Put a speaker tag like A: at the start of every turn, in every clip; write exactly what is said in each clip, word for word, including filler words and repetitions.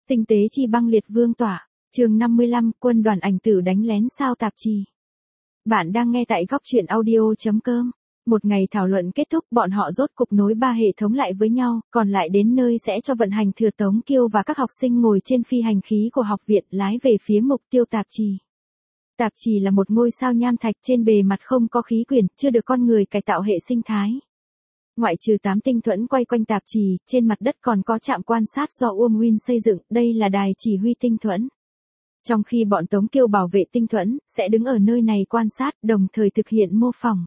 A: Tinh tế chi băng liệt vương tỏa, chương năm mươi lăm, quân đoàn ảnh tử đánh lén sao tạp chí. Bạn đang nghe tại góc truyện audio.com. Một ngày thảo luận kết thúc, bọn họ rốt cục nối ba hệ thống lại với nhau, còn lại đến nơi sẽ cho vận hành thừa Tống Kiêu và các học sinh ngồi trên phi hành khí của học viện lái về phía mục tiêu tạp chí. Tạp chí là một ngôi sao nham thạch trên bề mặt không có khí quyển, chưa được con người cải tạo hệ sinh thái. Ngoại trừ tám tinh thuẫn quay quanh tạp chí, trên mặt đất còn có trạm quan sát do Uông Win xây dựng, đây là đài chỉ huy tinh thuẫn. Trong khi bọn Tống Kiêu bảo vệ tinh thuẫn, sẽ đứng ở nơi này quan sát, đồng thời thực hiện mô phỏng.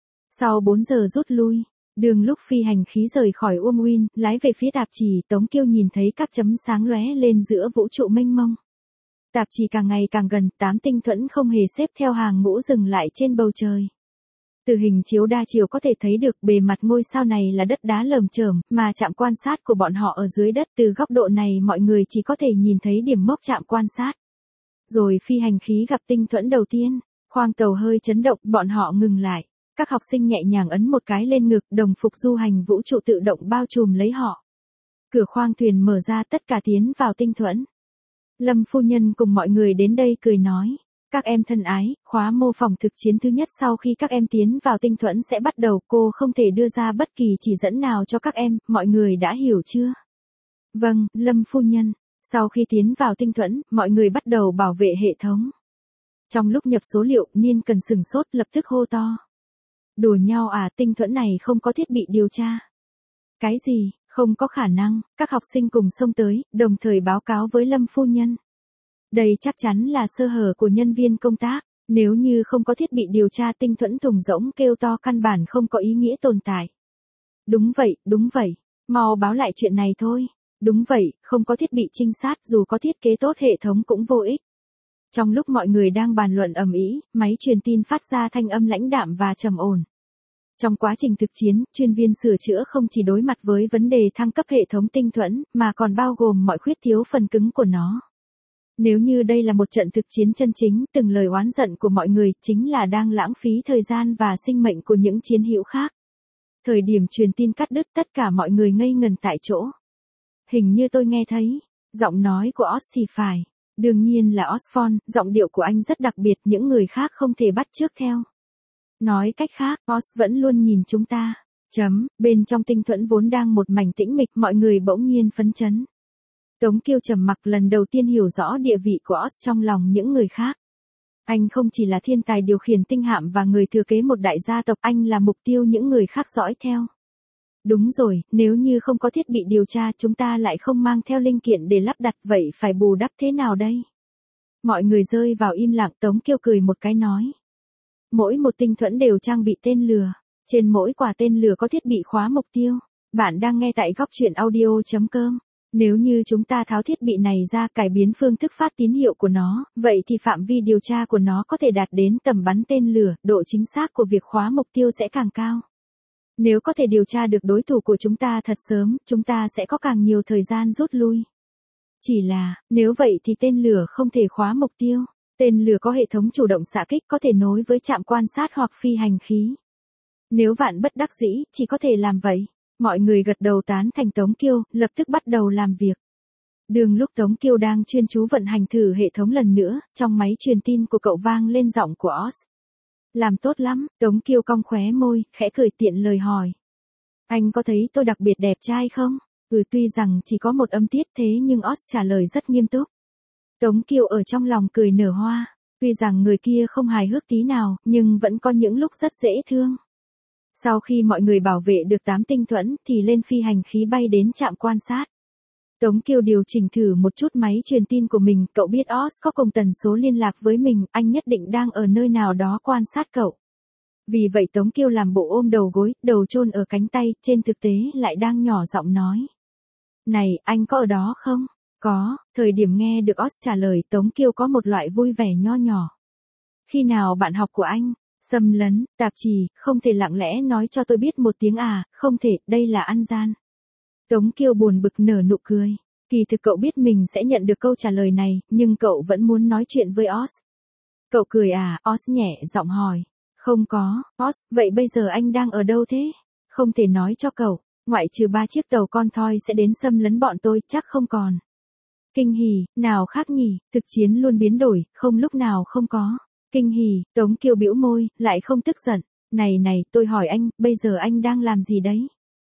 A: Sau bốn giờ rút lui, đường lúc phi hành khí rời khỏi Uông Win, lái về phía tạp chí, Tống Kiêu nhìn thấy các chấm sáng lóe lên giữa vũ trụ mênh mông. Tạp chí càng ngày càng gần, tám tinh thuẫn không hề xếp theo hàng ngũ dừng lại trên bầu trời. Từ hình chiếu đa chiều có thể thấy được bề mặt ngôi sao này là đất đá lởm chởm, mà trạm quan sát của bọn họ ở dưới đất. Từ góc độ này mọi người chỉ có thể nhìn thấy điểm mốc trạm quan sát. Rồi phi hành khí gặp tinh thuẫn đầu tiên, khoang tàu hơi chấn động, bọn họ ngừng lại. Các học sinh nhẹ nhàng ấn một cái lên ngực, đồng phục du hành vũ trụ tự động bao trùm lấy họ. Cửa khoang thuyền mở ra, tất cả tiến vào tinh thuẫn. Lâm phu nhân cùng mọi người đến đây cười nói. Các em thân ái, khóa mô phỏng thực chiến thứ nhất sau khi các em tiến vào tinh thuẫn sẽ bắt đầu, cô không thể đưa ra bất kỳ chỉ dẫn nào cho các em, mọi người đã hiểu chưa? Vâng, Lâm phu nhân. Sau khi tiến vào tinh thuẫn, mọi người bắt đầu bảo vệ hệ thống. Trong lúc nhập số liệu, Niên Cần sửng sốt lập tức hô to. Đùa nhau à, tinh thuẫn này không có thiết bị điều tra. Cái gì, không có khả năng, các học sinh cùng xông tới, đồng thời báo cáo với Lâm phu nhân. Đây chắc chắn là sơ hở của nhân viên công tác, nếu như không có thiết bị điều tra tinh thuẫn thùng rỗng kêu to căn bản không có ý nghĩa tồn tại. Đúng vậy, đúng vậy, mau báo lại chuyện này thôi. Đúng vậy, không có thiết bị trinh sát dù có thiết kế tốt hệ thống cũng vô ích. Trong lúc mọi người đang bàn luận ầm ĩ, máy truyền tin phát ra thanh âm lãnh đạm và trầm ổn. Trong quá trình thực chiến, chuyên viên sửa chữa không chỉ đối mặt với vấn đề thăng cấp hệ thống tinh thuẫn, mà còn bao gồm mọi khuyết thiếu phần cứng của nó. Nếu như đây là một trận thực chiến chân chính, từng lời oán giận của mọi người chính là đang lãng phí thời gian và sinh mệnh của những chiến hữu khác. Thời điểm truyền tin cắt đứt, tất cả mọi người ngây ngần tại chỗ. Hình như tôi nghe thấy, giọng nói của Oz thì phải. Đương nhiên là Osborn, giọng điệu của anh rất đặc biệt, những người khác không thể bắt chước theo. Nói cách khác, Oz vẫn luôn nhìn chúng ta. Chấm, bên trong tinh thuẫn vốn đang một mảnh tĩnh mịch, mọi người bỗng nhiên phấn chấn. Tống Kiêu trầm mặc, lần đầu tiên hiểu rõ địa vị của Oz trong lòng những người khác. Anh không chỉ là thiên tài điều khiển tinh hạm và người thừa kế một đại gia tộc, anh là mục tiêu những người khác dõi theo. Đúng rồi, nếu như không có thiết bị điều tra chúng ta lại không mang theo linh kiện để lắp đặt, vậy phải bù đắp thế nào đây? Mọi người rơi vào im lặng. Tống Kiêu cười một cái nói. Mỗi một tinh thuẫn đều trang bị tên lửa, trên mỗi quả tên lửa có thiết bị khóa mục tiêu. Bạn đang nghe tại góc truyện audio.com. Nếu như chúng ta tháo thiết bị này ra, cải biến phương thức phát tín hiệu của nó, vậy thì phạm vi điều tra của nó có thể đạt đến tầm bắn tên lửa, độ chính xác của việc khóa mục tiêu sẽ càng cao. Nếu có thể điều tra được đối thủ của chúng ta thật sớm, chúng ta sẽ có càng nhiều thời gian rút lui. Chỉ là, nếu vậy thì tên lửa không thể khóa mục tiêu. Tên lửa có hệ thống chủ động xạ kích có thể nối với trạm quan sát hoặc phi hành khí. Nếu vạn bất đắc dĩ, chỉ có thể làm vậy. Mọi người gật đầu tán thành Tống Kiêu, lập tức bắt đầu làm việc. Đường lúc Tống Kiêu đang chuyên chú vận hành thử hệ thống lần nữa, trong máy truyền tin của cậu vang lên giọng của Oz. Làm tốt lắm, Tống Kiêu cong khóe môi, khẽ cười tiện lời hỏi. Anh có thấy tôi đặc biệt đẹp trai không? Ừ, tuy rằng chỉ có một âm tiết thế nhưng Oz trả lời rất nghiêm túc. Tống Kiêu ở trong lòng cười nở hoa, tuy rằng người kia không hài hước tí nào, nhưng vẫn có những lúc rất dễ thương. Sau khi mọi người bảo vệ được tám tinh thuẫn thì lên phi hành khí bay đến trạm quan sát. Tống Kiêu điều chỉnh thử một chút máy truyền tin của mình, cậu biết Oz có cùng tần số liên lạc với mình, anh nhất định đang ở nơi nào đó quan sát cậu. Vì vậy Tống Kiêu làm bộ ôm đầu gối, đầu chôn ở cánh tay, trên thực tế lại đang nhỏ giọng nói. Này, anh có ở đó không? Có, thời điểm nghe được Oz trả lời, Tống Kiêu có một loại vui vẻ nho nhỏ. Khi nào bạn học của anh? Xâm lấn, tạp chí, không thể lặng lẽ nói cho tôi biết một tiếng à, không thể, đây là ăn gian. Tống Kiêu buồn bực nở nụ cười. Kỳ thực cậu biết mình sẽ nhận được câu trả lời này, nhưng cậu vẫn muốn nói chuyện với Oz. Cậu cười à, Oz nhẹ giọng hỏi. Không có, Oz, vậy bây giờ anh đang ở đâu thế? Không thể nói cho cậu, ngoại trừ ba chiếc tàu con thoi sẽ đến xâm lấn bọn tôi, chắc không còn. Kinh hỉ, nào khác nhỉ, thực chiến luôn biến đổi, không lúc nào không có. Kinh hỉ, Tống Kiều bĩu môi, lại không tức giận. Này này, tôi hỏi anh, bây giờ anh đang làm gì đấy?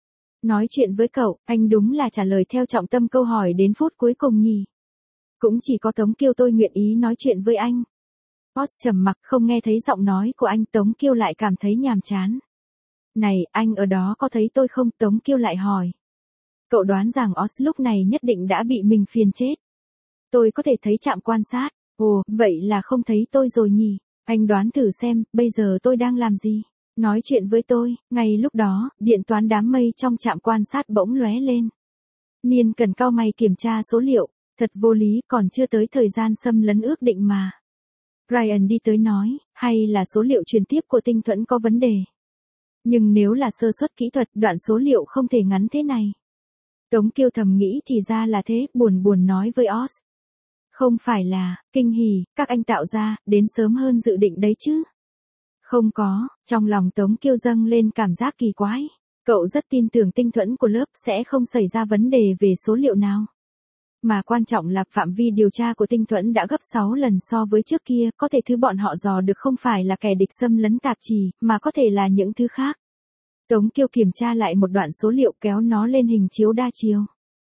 A: Nói chuyện với cậu, anh đúng là trả lời theo trọng tâm câu hỏi đến phút cuối cùng nhỉ. Cũng chỉ có Tống Kiều tôi nguyện ý nói chuyện với anh. Boss trầm mặc không nghe thấy giọng nói của anh, Tống Kiều lại cảm thấy nhàm chán. Này, anh ở đó có thấy tôi không? Tống Kiều lại hỏi. Cậu đoán rằng Oz lúc này nhất định đã bị mình phiền chết. Tôi có thể thấy trạm quan sát. Ồ, vậy là không thấy tôi rồi nhỉ? Anh đoán thử xem, bây giờ tôi đang làm gì? Nói chuyện với tôi. Ngay lúc đó, điện toán đám mây trong trạm quan sát bỗng lóe lên. Niên Cần cau mày kiểm tra số liệu. Thật vô lý, còn chưa tới thời gian xâm lấn ước định mà. Brian đi tới nói, hay là số liệu truyền tiếp của tinh thuẫn có vấn đề. Nhưng nếu là sơ suất kỹ thuật, đoạn số liệu không thể ngắn thế này. Tống Kiều thầm nghĩ thì ra là thế, buồn buồn nói với Oz. Không phải là, kinh hỉ, các anh tạo ra, đến sớm hơn dự định đấy chứ. Không có, trong lòng Tống Kiều dâng lên cảm giác kỳ quái. Cậu rất tin tưởng tinh thuẫn của lớp sẽ không xảy ra vấn đề về số liệu nào. Mà quan trọng là phạm vi điều tra của tinh thuẫn đã gấp sáu lần so với trước kia, có thể thứ bọn họ dò được không phải là kẻ địch xâm lấn tạp chí, mà có thể là những thứ khác. Tống Kiều kiểm tra lại một đoạn số liệu kéo nó lên hình chiếu đa chiều.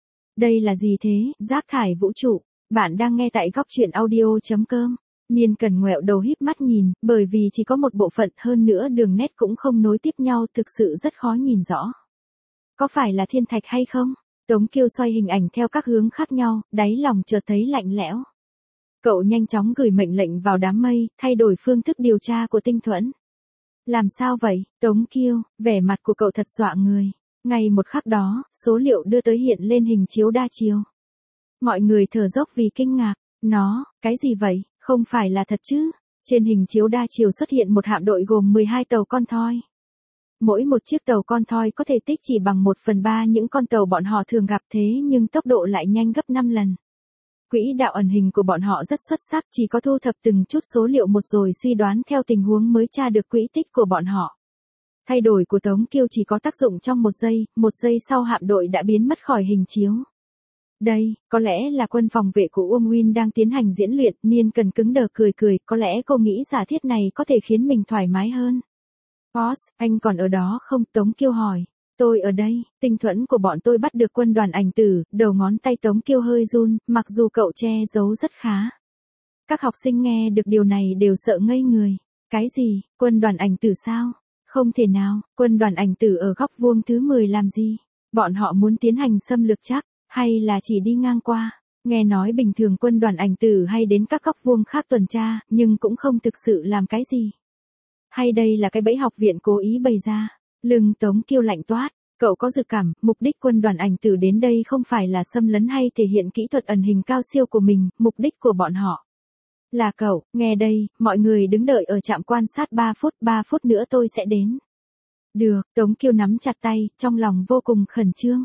A: Đây là gì thế? Rác thải vũ trụ. Bạn đang nghe tại góc truyện audio chấm com. Niên Cần ngoẹo đầu híp mắt nhìn, bởi vì chỉ có một bộ phận, hơn nữa đường nét cũng không nối tiếp nhau, thực sự rất khó nhìn rõ. Có phải là thiên thạch hay không? Tống Kiều xoay hình ảnh theo các hướng khác nhau, đáy lòng chợt thấy lạnh lẽo. Cậu nhanh chóng gửi mệnh lệnh vào đám mây, thay đổi phương thức điều tra của tinh thuẫn. Làm sao vậy, Tống Kiều? Vẻ mặt của cậu thật dọa người. Ngay một khắc đó, số liệu đưa tới hiện lên hình chiếu đa chiều. Mọi người thở dốc vì kinh ngạc. Nó, cái gì vậy, không phải là thật chứ? Trên hình chiếu đa chiều xuất hiện một hạm đội gồm mười hai tàu con thoi. Mỗi một chiếc tàu con thoi có thể tích chỉ bằng một phần ba những con tàu bọn họ thường gặp, thế nhưng tốc độ lại nhanh gấp năm lần. Quỹ đạo ẩn hình của bọn họ rất xuất sắc, chỉ có thu thập từng chút số liệu một rồi suy đoán theo tình huống mới tra được quỹ tích của bọn họ. Thay đổi của Tống Kiều chỉ có tác dụng trong một giây, một giây sau hạm đội đã biến mất khỏi hình chiếu. Đây, có lẽ là quân phòng vệ của Uông Nguyên đang tiến hành diễn luyện. Niên Cần cứng đờ cười cười, có lẽ cô nghĩ giả thiết này có thể khiến mình thoải mái hơn. Boss, anh còn ở đó không? Tống Kiều hỏi. Tôi ở đây, tinh thuẫn của bọn tôi bắt được quân đoàn ảnh tử. Đầu ngón tay Tống Kiều hơi run, mặc dù cậu che giấu rất khá. Các học sinh nghe được điều này đều sợ ngây người. Cái gì, quân đoàn ảnh tử sao? Không thể nào, quân đoàn ảnh tử ở góc vuông thứ mười làm gì? Bọn họ muốn tiến hành xâm lược chắc, hay là chỉ đi ngang qua? Nghe nói bình thường quân đoàn ảnh tử hay đến các góc vuông khác tuần tra, nhưng cũng không thực sự làm cái gì. Hay đây là cái bẫy học viện cố ý bày ra? Lưng Tống Kiều lạnh toát, cậu có dự cảm, mục đích quân đoàn ảnh tử đến đây không phải là xâm lấn hay thể hiện kỹ thuật ẩn hình cao siêu của mình, mục đích của bọn họ là cậu. Nghe đây, mọi người đứng đợi ở trạm quan sát ba phút, ba phút nữa tôi sẽ đến. Được, Tống Kiều nắm chặt tay, trong lòng vô cùng khẩn trương.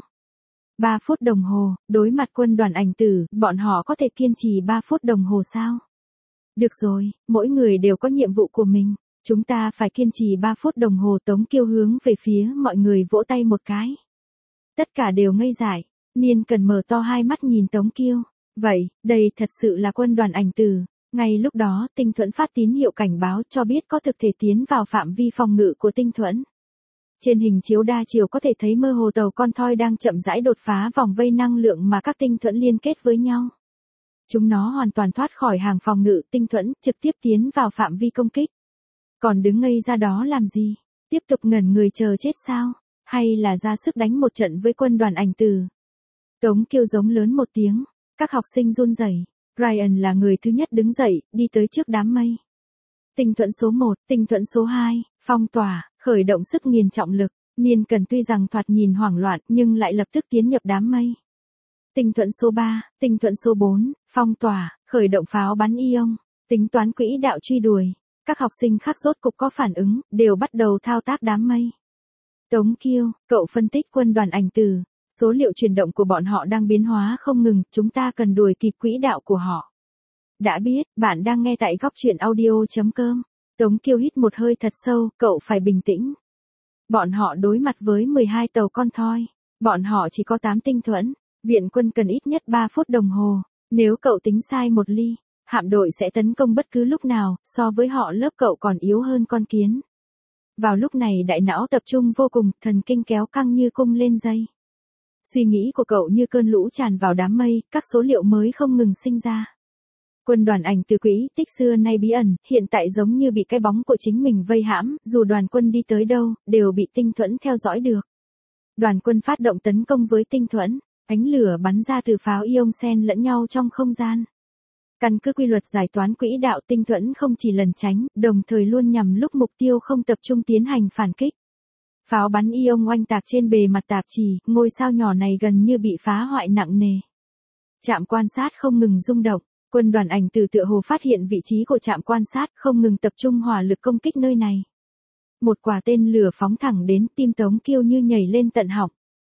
A: ba phút đồng hồ, đối mặt quân đoàn ảnh tử, bọn họ có thể kiên trì ba phút đồng hồ sao? Được rồi, mỗi người đều có nhiệm vụ của mình. Chúng ta phải kiên trì ba phút đồng hồ. Tống Kiều hướng về phía mọi người vỗ tay một cái. Tất cả đều ngây dại. Niên Cần mở to hai mắt nhìn Tống Kiều. Vậy, đây thật sự là quân đoàn ảnh tử. Ngay lúc đó, tinh thuẫn phát tín hiệu cảnh báo cho biết có thực thể tiến vào phạm vi phòng ngự của tinh thuẫn. Trên hình chiếu đa chiều có thể thấy mơ hồ tàu con thoi đang chậm rãi đột phá vòng vây năng lượng mà các tinh thuẫn liên kết với nhau. Chúng nó hoàn toàn thoát khỏi hàng phòng ngự tinh thuẫn, trực tiếp tiến vào phạm vi công kích. Còn đứng ngây ra đó làm gì? Tiếp tục ngẩn người chờ chết sao? Hay là ra sức đánh một trận với quân đoàn ảnh tử? Tống Kiều giống lớn một tiếng. Các học sinh run rẩy. Brian là người thứ nhất đứng dậy, đi tới trước đám mây. Tinh thuẫn số một, tinh thuẫn số hai, phong tỏa, khởi động sức nghiền trọng lực. Niên Cần tuy rằng thoạt nhìn hoảng loạn nhưng lại lập tức tiến nhập đám mây. Tinh thuẫn số ba, tinh thuẫn số bốn, phong tỏa, khởi động pháo bắn ion, tính toán quỹ đạo truy đuổi. Các học sinh khác rốt cục có phản ứng, đều bắt đầu thao tác đám mây. Tống Kiều, cậu phân tích quân đoàn ảnh tử. Số liệu chuyển động của bọn họ đang biến hóa không ngừng, chúng ta cần đuổi kịp quỹ đạo của họ. Đã biết, bạn đang nghe tại góc truyện audio chấm com. Tống Kiều hít một hơi thật sâu, cậu phải bình tĩnh. Bọn họ đối mặt với mười hai tàu con thoi. Bọn họ chỉ có tám tinh thuẫn. Viện quân cần ít nhất ba phút đồng hồ. Nếu cậu tính sai một ly, hạm đội sẽ tấn công bất cứ lúc nào, so với họ lớp cậu còn yếu hơn con kiến. Vào lúc này đại não tập trung vô cùng, thần kinh kéo căng như cung lên dây. Suy nghĩ của cậu như cơn lũ tràn vào đám mây, các số liệu mới không ngừng sinh ra. Quân đoàn ảnh từ quỹ tích xưa nay bí ẩn, hiện tại giống như bị cái bóng của chính mình vây hãm, dù đoàn quân đi tới đâu, đều bị tinh thuẫn theo dõi được. Đoàn quân phát động tấn công với tinh thuẫn, ánh lửa bắn ra từ pháo ion xen lẫn nhau trong không gian. Căn cứ quy luật giải toán quỹ đạo, tinh thuẫn không chỉ lẩn tránh, đồng thời luôn nhằm lúc mục tiêu không tập trung tiến hành phản kích. Pháo bắn ion oanh tạc trên bề mặt tạp chí, ngôi sao nhỏ này gần như bị phá hoại nặng nề. Trạm quan sát không ngừng rung động, quân đoàn ảnh từ tựa hồ phát hiện vị trí của trạm quan sát, không ngừng tập trung hỏa lực công kích nơi này. Một quả tên lửa phóng thẳng đến, tim Tống Kiêu như nhảy lên tận họng.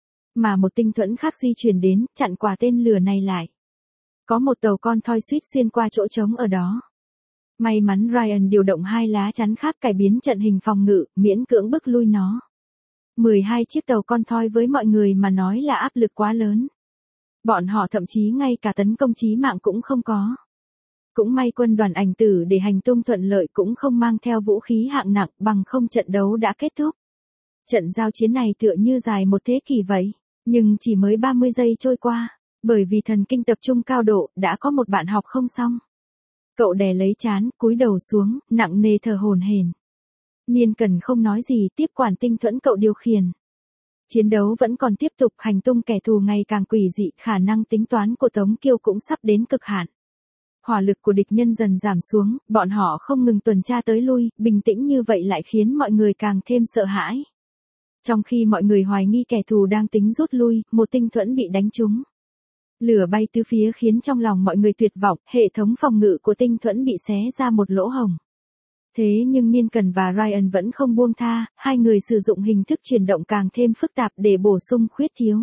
A: Mà một tinh thuẫn khác di chuyển đến, chặn quả tên lửa này lại. Có một tàu con thoi suýt xuyên qua chỗ trống ở đó. May mắn Ryan điều động hai lá chắn khác cải biến trận hình phòng ngự, miễn cưỡng bức lui nó. mười hai chiếc tàu con thoi với mọi người mà nói là áp lực quá lớn. Bọn họ thậm chí ngay cả tấn công chí mạng cũng không có. Cũng may quân đoàn ảnh tử để hành tung thuận lợi cũng không mang theo vũ khí hạng nặng, bằng không trận đấu đã kết thúc. Trận giao chiến này tựa như dài một thế kỷ vậy, nhưng chỉ mới ba mươi giây trôi qua, bởi vì thần kinh tập trung cao độ, đã có một bạn học không xong. Cậu đè lấy trán, cúi đầu xuống, nặng nề thở hổn hển. Niên Cần không nói gì, tiếp quản tinh thuẫn cậu điều khiển. Chiến đấu vẫn còn tiếp tục, hành tung kẻ thù ngày càng quỷ dị, khả năng tính toán của Tống Kiêu cũng sắp đến cực hạn. Hỏa lực của địch nhân dần giảm xuống, bọn họ không ngừng tuần tra tới lui, bình tĩnh như vậy lại khiến mọi người càng thêm sợ hãi. Trong khi mọi người hoài nghi kẻ thù đang tính rút lui, một tinh thuẫn bị đánh trúng. Lửa bay tứ phía khiến trong lòng mọi người tuyệt vọng, hệ thống phòng ngự của tinh thuẫn bị xé ra một lỗ hổng. Thế nhưng Niên Cần và Ryan vẫn không buông tha, hai người sử dụng hình thức chuyển động càng thêm phức tạp để bổ sung khuyết thiếu.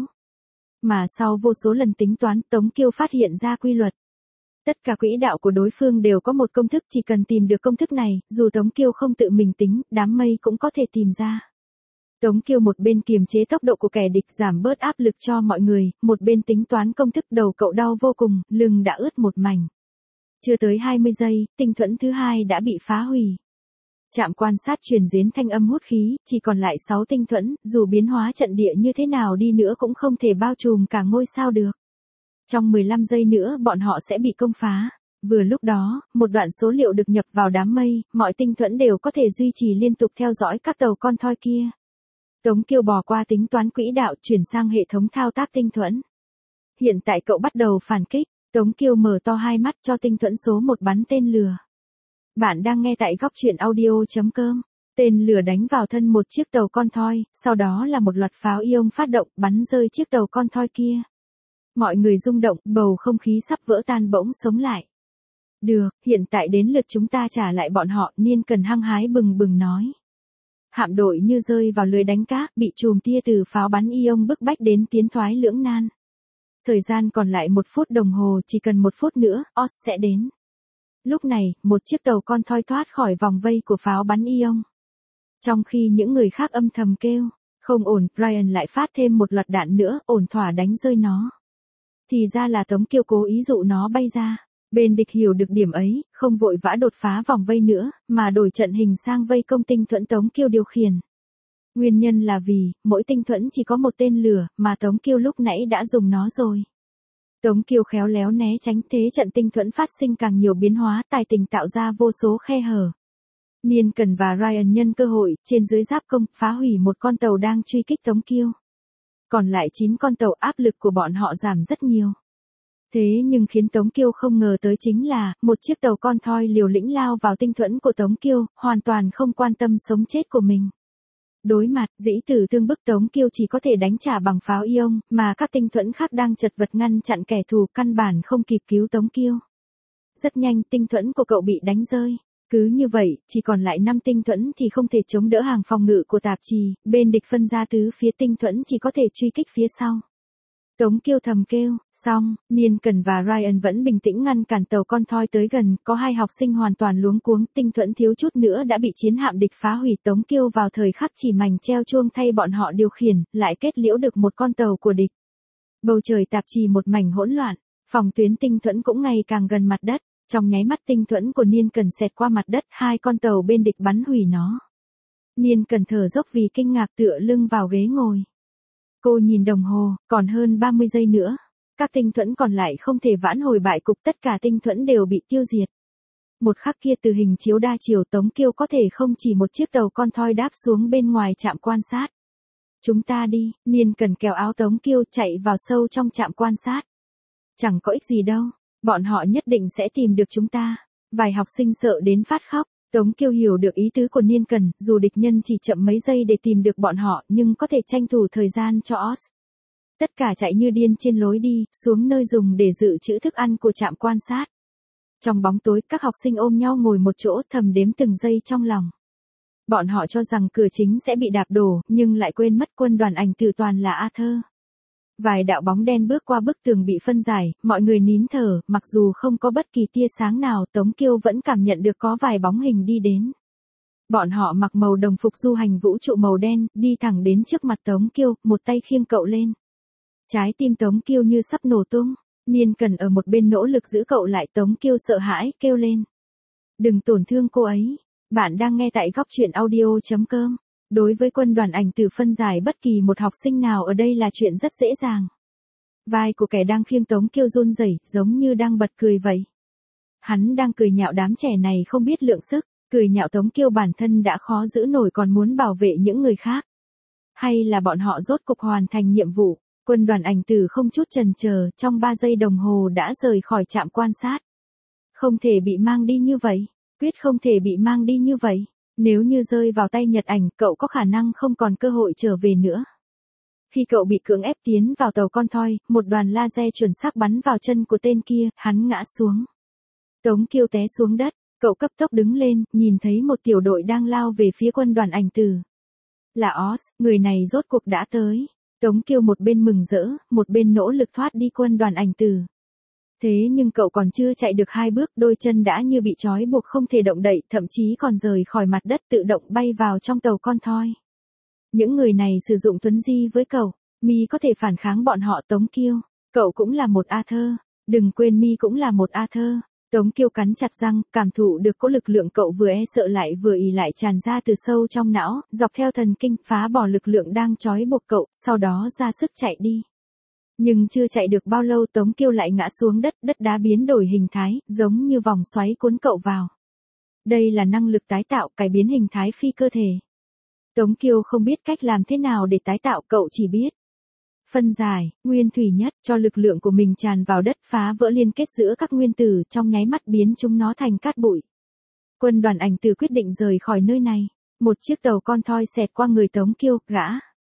A: Mà sau vô số lần tính toán, Tống Kiêu phát hiện ra quy luật. Tất cả quỹ đạo của đối phương đều có một công thức, chỉ cần tìm được công thức này, dù Tống Kiêu không tự mình tính, đám mây cũng có thể tìm ra. Tống Kiêu một bên kiềm chế tốc độ của kẻ địch, giảm bớt áp lực cho mọi người, một bên tính toán công thức. Đầu cậu đau vô cùng, lưng đã ướt một mảnh. Chưa tới hai mươi giây, tinh thuẫn thứ hai đã bị phá hủy. Trạm quan sát truyền đến thanh âm hút khí, chỉ còn lại sáu tinh thuẫn, dù biến hóa trận địa như thế nào đi nữa cũng không thể bao trùm cả ngôi sao được. Trong mười lăm giây nữa bọn họ sẽ bị công phá. Vừa lúc đó, một đoạn số liệu được nhập vào đám mây, mọi tinh thuẫn đều có thể duy trì liên tục theo dõi các tàu con thoi kia. Tống Kiêu bỏ qua tính toán quỹ đạo, chuyển sang hệ thống thao tác tinh thuẫn. Hiện tại cậu bắt đầu phản kích, Tống Kiêu mở to hai mắt cho tinh thuẫn số một bắn tên lửa. Bạn đang nghe tại góc truyện audio chấm com. Tên lửa đánh vào thân một chiếc tàu con thoi, sau đó là một loạt pháo ion phát động, bắn rơi chiếc tàu con thoi kia. Mọi người rung động, bầu không khí sắp vỡ tan bỗng sống lại. Được, hiện tại đến lượt chúng ta trả lại bọn họ, Niên Cần hăng hái bừng bừng nói. Hạm đội như rơi vào lưới đánh cá, bị chùm tia từ pháo bắn ion bức bách đến tiến thoái lưỡng nan. Thời gian còn lại một phút đồng hồ, chỉ cần một phút nữa, Oz sẽ đến. Lúc này, một chiếc tàu con thoi thoát khỏi vòng vây của pháo bắn ion. Trong khi những người khác âm thầm kêu, không ổn, Ryan lại phát thêm một loạt đạn nữa, ổn thỏa đánh rơi nó. Thì ra là Tống Kiêu cố ý dụ nó bay ra. Bên địch hiểu được điểm ấy, không vội vã đột phá vòng vây nữa, mà đổi trận hình sang vây công tinh thuẫn Tống Kiêu điều khiển. Nguyên nhân là vì, mỗi tinh thuẫn chỉ có một tên lửa, mà Tống Kiêu lúc nãy đã dùng nó rồi. Tống Kiêu khéo léo né tránh, thế trận tinh thuẫn phát sinh càng nhiều biến hóa, tài tình tạo ra vô số khe hở. Niên Cần và Ryan nhân cơ hội, trên dưới giáp công, phá hủy một con tàu đang truy kích Tống Kiêu. Còn lại chín con tàu, áp lực của bọn họ giảm rất nhiều. Thế nhưng khiến Tống Kiêu không ngờ tới chính là, một chiếc tàu con thoi liều lĩnh lao vào tinh thuẫn của Tống Kiêu, hoàn toàn không quan tâm sống chết của mình. Đối mặt, dĩ tử tương bức, Tống Kiêu chỉ có thể đánh trả bằng pháo ion, mà các tinh thuẫn khác đang chật vật ngăn chặn kẻ thù, căn bản không kịp cứu Tống Kiêu. Rất nhanh, tinh thuẫn của cậu bị đánh rơi. Cứ như vậy, chỉ còn lại năm tinh thuẫn thì không thể chống đỡ hàng phòng ngự của tạp chí, bên địch phân ra tứ phía, tinh thuẫn chỉ có thể truy kích phía sau. Tống Kiêu thầm kêu, xong, Niên Cần và Ryan vẫn bình tĩnh ngăn cản tàu con thoi tới gần, có hai học sinh hoàn toàn luống cuống, tinh thuẫn thiếu chút nữa đã bị chiến hạm địch phá hủy. Tống Kiêu vào thời khắc chỉ mảnh treo chuông thay bọn họ điều khiển, lại kết liễu được một con tàu của địch. Bầu trời tạp chí một mảnh hỗn loạn, Phòng tuyến tinh thuẫn cũng ngày càng gần mặt đất, trong nháy mắt tinh thuẫn của Niên Cần xẹt qua mặt đất, hai con tàu bên địch bắn hủy nó. Niên Cần thở dốc vì kinh ngạc tựa lưng vào ghế ngồi. Cô nhìn đồng hồ, còn hơn ba mươi giây nữa. Các tinh thuẫn còn lại không thể vãn hồi bại cục, tất cả tinh thuẫn đều bị tiêu diệt. Một khắc kia từ hình chiếu đa chiều Tống Kiêu có thể không chỉ một chiếc tàu con thoi đáp xuống bên ngoài trạm quan sát. Chúng ta đi, Niên Cần kéo áo Tống Kiêu chạy vào sâu trong trạm quan sát. Chẳng có ích gì đâu, bọn họ nhất định sẽ tìm được chúng ta. Vài học sinh sợ đến phát khóc. Tống Kiêu hiểu được ý tứ của Niên Cần, dù địch nhân chỉ chậm mấy giây để tìm được bọn họ nhưng có thể tranh thủ thời gian cho Oz. Tất cả chạy như điên trên lối đi, xuống nơi dùng để dự trữ thức ăn của trạm quan sát. Trong bóng tối, các học sinh ôm nhau ngồi một chỗ thầm đếm từng giây trong lòng. Bọn họ cho rằng cửa chính sẽ bị đạp đổ, nhưng lại quên mất quân đoàn ảnh tử toàn là Arthur. Vài đạo bóng đen bước qua bức tường bị phân giải, mọi người nín thở, mặc dù không có bất kỳ tia sáng nào, Tống Kiêu vẫn cảm nhận được có vài bóng hình đi đến. Bọn họ mặc màu đồng phục du hành vũ trụ màu đen, đi thẳng đến trước mặt Tống Kiêu, một tay khiêng cậu lên. Trái tim Tống Kiêu như sắp nổ tung, Niên Cần ở một bên nỗ lực giữ cậu lại. Tống Kiêu sợ hãi, kêu lên. Đừng tổn thương cô ấy. Bạn đang nghe tại góc truyện audio chấm com. Đối với quân đoàn ảnh tử phân giải bất kỳ một học sinh nào ở đây là chuyện rất dễ dàng. Vai của kẻ đang khiêng Tống Kiêu run rẩy, giống như đang bật cười vậy. Hắn đang cười nhạo đám trẻ này không biết lượng sức, cười nhạo Tống Kiêu bản thân đã khó giữ nổi còn muốn bảo vệ những người khác. Hay là bọn họ rốt cục hoàn thành nhiệm vụ, quân đoàn ảnh tử không chút chần chờ, trong ba giây đồng hồ đã rời khỏi trạm quan sát. Không thể bị mang đi như vậy, quyết không thể bị mang đi như vậy. Nếu như rơi vào tay Nhật Ảnh, cậu có khả năng không còn cơ hội trở về nữa. Khi cậu bị cưỡng ép tiến vào tàu con thoi, một đoàn laser chuẩn xác bắn vào chân của tên kia, hắn ngã xuống. Tống Kiêu té xuống đất, cậu cấp tốc đứng lên, nhìn thấy một tiểu đội đang lao về phía quân đoàn ảnh tử. Là Oz, người này rốt cuộc đã tới. Tống Kiêu một bên mừng rỡ, một bên nỗ lực thoát đi quân đoàn ảnh tử. Thế nhưng cậu còn chưa chạy được hai bước, đôi chân đã như bị trói buộc không thể động đậy, thậm chí còn rời khỏi mặt đất tự động bay vào trong tàu con thoi. Những người này sử dụng thuấn di với cậu, Mi có thể phản kháng bọn họ. Tống Kiêu, cậu cũng là một Arthur, đừng quên Mi cũng là một Arthur. Tống Kiêu cắn chặt răng, cảm thụ được cỗ lực lượng cậu vừa e sợ lại vừa ì lại tràn ra từ sâu trong não, dọc theo thần kinh, phá bỏ lực lượng đang trói buộc cậu, sau đó ra sức chạy đi. Nhưng chưa chạy được bao lâu Tống Kiêu lại ngã xuống đất, đất đá biến đổi hình thái, giống như vòng xoáy cuốn cậu vào. Đây là năng lực tái tạo, cải biến hình thái phi cơ thể. Tống Kiêu không biết cách làm thế nào để tái tạo, cậu chỉ biết phân giải, nguyên thủy nhất, cho lực lượng của mình tràn vào đất, phá vỡ liên kết giữa các nguyên tử, trong nháy mắt biến chúng nó thành cát bụi. Quân đoàn ảnh tử quyết định rời khỏi nơi này. Một chiếc tàu con thoi xẹt qua người Tống Kiêu, gã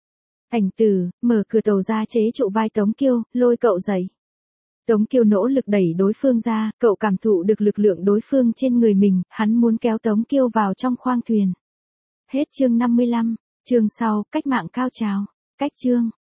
A: ảnh tử mở cửa tàu ra chế trụ vai Tống Kiêu, lôi cậu dậy. Tống Kiêu nỗ lực đẩy đối phương ra, cậu cảm thụ được lực lượng đối phương trên người mình, hắn muốn kéo Tống Kiêu vào trong khoang thuyền. Hết chương năm mươi lăm, chương sau, cách mạng cao trào, cách chương.